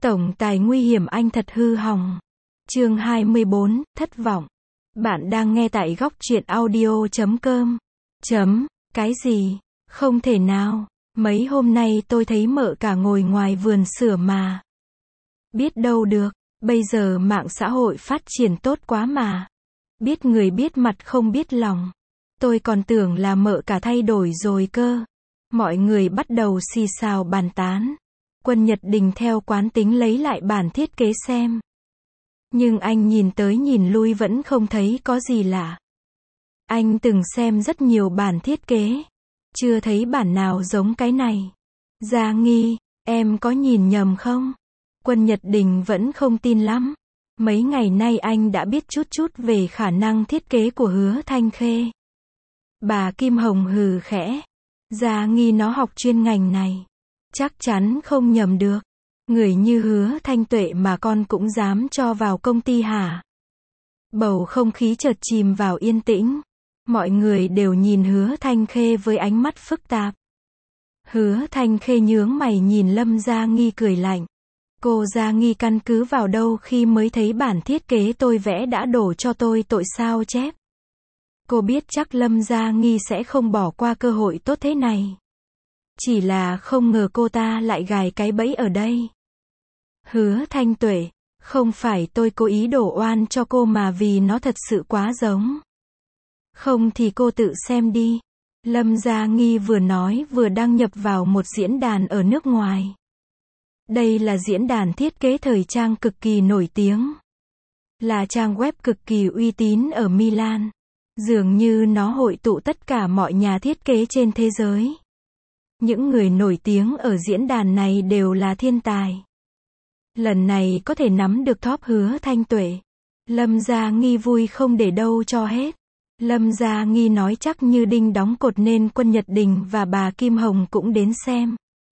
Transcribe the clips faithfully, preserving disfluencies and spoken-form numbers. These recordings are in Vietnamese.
Tổng tài nguy hiểm anh thật hư hỏng. Chương hai mươi bốn, thất vọng. Bạn đang nghe tại góc truyện audio chấm com. Chấm, cái gì? Không thể nào. Mấy hôm nay tôi thấy mợ cả ngồi ngoài vườn sửa mà. Biết đâu được, bây giờ mạng xã hội phát triển tốt quá mà. Biết người biết mặt không biết lòng. Tôi còn tưởng là mợ cả thay đổi rồi cơ. Mọi người bắt đầu xì xào bàn tán. Quân Nhật Đình theo quán tính lấy lại bản thiết kế xem. Nhưng anh nhìn tới nhìn lui vẫn không thấy có gì lạ. Anh từng xem rất nhiều bản thiết kế. Chưa thấy bản nào giống cái này. Gia Nghi, em có nhìn nhầm không? Quân Nhật Đình vẫn không tin lắm. Mấy ngày nay anh đã biết chút chút về khả năng thiết kế của Hứa Thanh Khê. Bà Kim Hồng hừ khẽ. Gia Nghi nó học chuyên ngành này. Chắc chắn không nhầm được. Người như Hứa Thanh Tuệ mà con cũng dám cho vào công ty hả? Bầu không khí chợt chìm vào yên tĩnh. Mọi người đều nhìn Hứa Thanh Khê với ánh mắt phức tạp. Hứa Thanh Khê nhướng mày nhìn Lâm Gia Nghi cười lạnh. Cô Gia Nghi căn cứ vào đâu khi mới thấy bản thiết kế tôi vẽ đã đổ cho tôi tội sao chép? Cô biết chắc Lâm Gia Nghi sẽ không bỏ qua cơ hội tốt thế này. Chỉ là không ngờ cô ta lại gài cái bẫy ở đây. Hứa Thanh Tuệ, không phải tôi cố ý đổ oan cho cô mà vì nó thật sự quá giống. Không thì cô tự xem đi. Lâm Gia Nghi vừa nói vừa đăng nhập vào một diễn đàn ở nước ngoài. Đây là diễn đàn thiết kế thời trang cực kỳ nổi tiếng. Là trang web cực kỳ uy tín ở Milan. Dường như nó hội tụ tất cả mọi nhà thiết kế trên thế giới. Những người nổi tiếng ở diễn đàn này đều là thiên tài. Lần này có thể nắm được top Hứa Thanh Tuệ. Lâm Gia Nghi vui không để đâu cho hết. Lâm Gia Nghi nói chắc như đinh đóng cột nên Quân Nhật Đình và bà Kim Hồng cũng đến xem.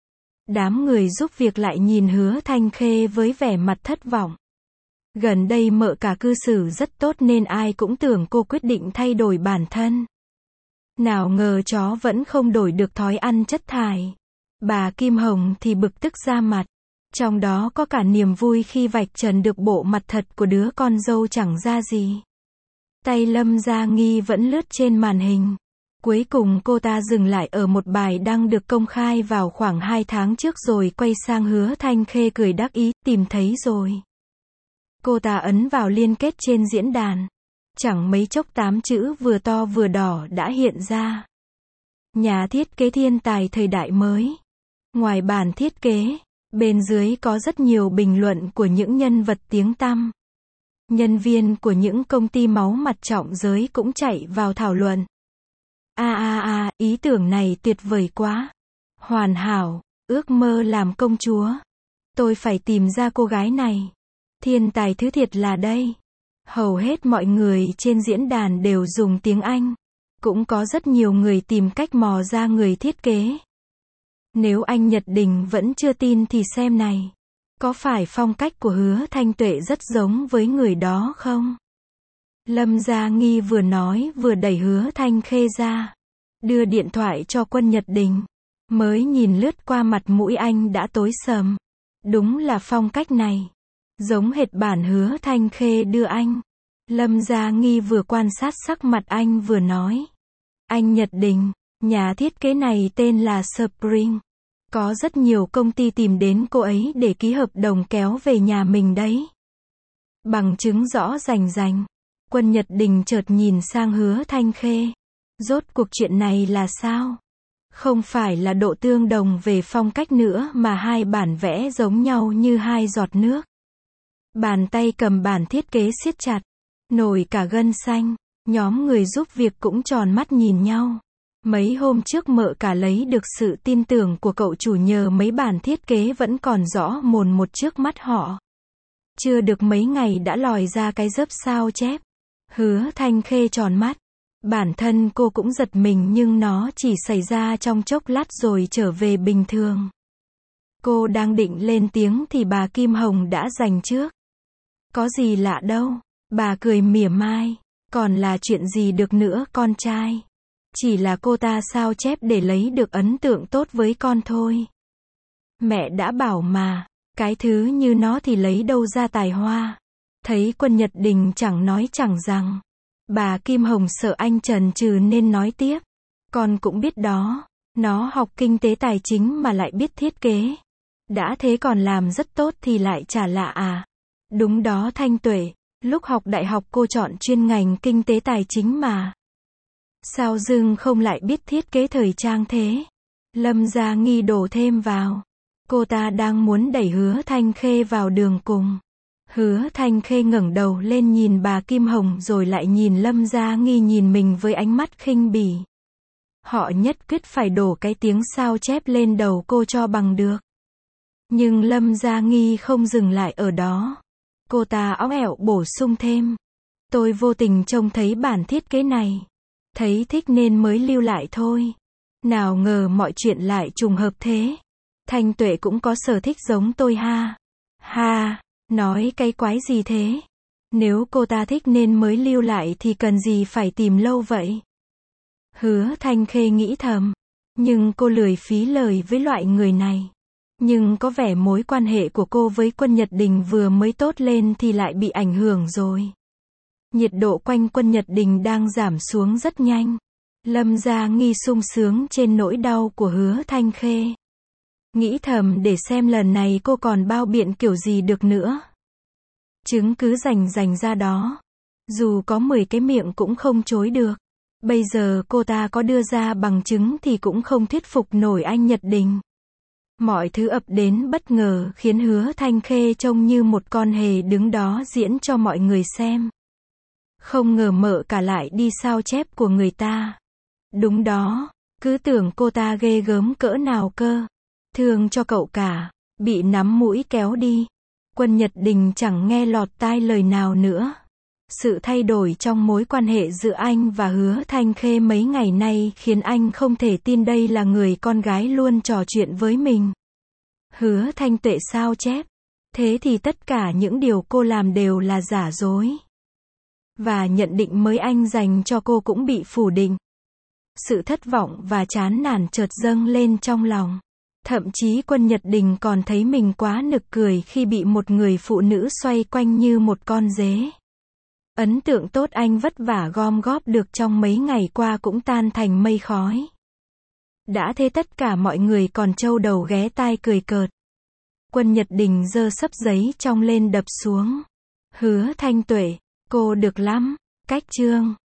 Đám người giúp việc lại nhìn Hứa Thanh Khê với vẻ mặt thất vọng. Gần đây mợ cả cư xử rất tốt nên ai cũng tưởng cô quyết định thay đổi bản thân. Nào ngờ chó vẫn không đổi được thói ăn chất thải. Bà Kim Hồng thì bực tức ra mặt. Trong đó có cả niềm vui khi vạch trần được bộ mặt thật của đứa con dâu chẳng ra gì. Tay Lâm Gia Nghi vẫn lướt trên màn hình. Cuối cùng cô ta dừng lại ở một bài đăng được công khai vào khoảng hai tháng trước rồi quay sang Hứa Thanh Khê cười đắc ý, tìm thấy rồi. Cô ta ấn vào liên kết trên diễn đàn. Chẳng mấy chốc tám chữ vừa to vừa đỏ đã hiện ra. Nhà thiết kế thiên tài thời đại mới. Ngoài bản thiết kế, bên dưới có rất nhiều bình luận của những nhân vật tiếng tăm. Nhân viên của những công ty máu mặt trọng giới cũng chạy vào thảo luận. A a a, ý tưởng này tuyệt vời quá. Hoàn hảo, ước mơ làm công chúa. Tôi phải tìm ra cô gái này. Thiên tài thứ thiệt là đây. Hầu hết mọi người trên diễn đàn đều dùng tiếng Anh. Cũng có rất nhiều người tìm cách mò ra người thiết kế. Nếu anh Nhật Đình vẫn chưa tin thì xem này. Có phải phong cách của Hứa Thanh Tuệ rất giống với người đó không? Lâm Gia Nghi vừa nói vừa đẩy Hứa Thanh Khê ra. Đưa điện thoại cho Quân Nhật Đình. Mới nhìn lướt qua mặt mũi anh đã tối sầm. Đúng là phong cách này. Giống hệt bản Hứa Thanh Khê đưa anh. Lâm Gia Nghi vừa quan sát sắc mặt anh vừa nói. Anh Nhật Đình, nhà thiết kế này tên là Spring. Có rất nhiều công ty tìm đến cô ấy để ký hợp đồng kéo về nhà mình đấy. Bằng chứng rõ rành rành. Quân Nhật Đình chợt nhìn sang Hứa Thanh Khê. Rốt cuộc chuyện này là sao? Không phải là độ tương đồng về phong cách nữa mà hai bản vẽ giống nhau như hai giọt nước. Bàn tay cầm bản thiết kế siết chặt. Nổi cả gân xanh. Nhóm người giúp việc cũng tròn mắt nhìn nhau. Mấy hôm trước mợ cả lấy được sự tin tưởng của cậu chủ nhờ mấy bản thiết kế vẫn còn rõ mồn một trước mắt họ. Chưa được mấy ngày đã lòi ra cái dớp sao chép. Hứa Thanh Khê tròn mắt. Bản thân cô cũng giật mình nhưng nó chỉ xảy ra trong chốc lát rồi trở về bình thường. Cô đang định lên tiếng thì bà Kim Hồng đã giành trước. Có gì lạ đâu. Bà cười mỉa mai. Còn là chuyện gì được nữa con trai. Chỉ là cô ta sao chép để lấy được ấn tượng tốt với con thôi. Mẹ đã bảo mà. Cái thứ như nó thì lấy đâu ra tài hoa. Thấy Quân Nhật Đình chẳng nói chẳng rằng. Bà Kim Hồng sợ anh chần chừ nên nói tiếp. Con cũng biết đó. Nó học kinh tế tài chính mà lại biết thiết kế. Đã thế còn làm rất tốt thì lại chả lạ à. Đúng đó Thanh Tuệ. Lúc học đại học cô chọn chuyên ngành kinh tế tài chính mà. Sao dưng không lại biết thiết kế thời trang thế? Lâm Gia Nghi đổ thêm vào. Cô ta đang muốn đẩy Hứa Thanh Khê vào đường cùng. Hứa Thanh Khê ngẩng đầu lên nhìn bà Kim Hồng rồi lại nhìn Lâm Gia Nghi nhìn mình với ánh mắt khinh bỉ. Họ nhất quyết phải đổ cái tiếng sao chép lên đầu cô cho bằng được. Nhưng Lâm Gia Nghi không dừng lại ở đó. Cô ta óng ẻo bổ sung thêm. Tôi vô tình trông thấy bản thiết kế này. Thấy thích nên mới lưu lại thôi. Nào ngờ mọi chuyện lại trùng hợp thế. Thanh Tuệ cũng có sở thích giống tôi ha. Ha, nói cái quái gì thế? Nếu cô ta thích nên mới lưu lại thì cần gì phải tìm lâu vậy? Hứa Thanh Khê nghĩ thầm. Nhưng cô lười phí lời với loại người này. Nhưng có vẻ mối quan hệ của cô với Quân Nhật Đình vừa mới tốt lên thì lại bị ảnh hưởng rồi. Nhiệt độ quanh Quân Nhật Đình đang giảm xuống rất nhanh. Lâm Gia Nghi sung sướng trên nỗi đau của Hứa Thanh Khê. Nghĩ thầm để xem lần này cô còn bao biện kiểu gì được nữa. Chứng cứ rành rành ra đó. Dù có mười cái miệng cũng không chối được. Bây giờ cô ta có đưa ra bằng chứng thì cũng không thuyết phục nổi anh Nhật Đình. Mọi thứ ập đến bất ngờ khiến Hứa Thanh Khê trông như một con hề đứng đó diễn cho mọi người xem. Không ngờ mợ cả lại đi sao chép của người ta. Đúng đó, cứ tưởng cô ta ghê gớm cỡ nào cơ. Thương cho cậu cả, bị nắm mũi kéo đi. Quân Nhật Đình chẳng nghe lọt tai lời nào nữa. Sự thay đổi trong mối quan hệ giữa anh và Hứa Thanh Khê mấy ngày nay khiến anh không thể tin đây là người con gái luôn trò chuyện với mình. Hứa Thanh Tuệ sao chép. Thế thì tất cả những điều cô làm đều là giả dối. Và nhận định mới anh dành cho cô cũng bị phủ định. Sự thất vọng và chán nản chợt dâng lên trong lòng. Thậm chí Quân Nhật Đình còn thấy mình quá nực cười khi bị một người phụ nữ xoay quanh như một con dế. Ấn tượng tốt anh vất vả gom góp được trong mấy ngày qua cũng tan thành mây khói. Đã thế tất cả mọi người còn trâu đầu ghé tai cười cợt. Quân Nhật Đình giơ xấp giấy trong lên đập xuống. Hứa Thanh Tuệ, cô được lắm. Cách chương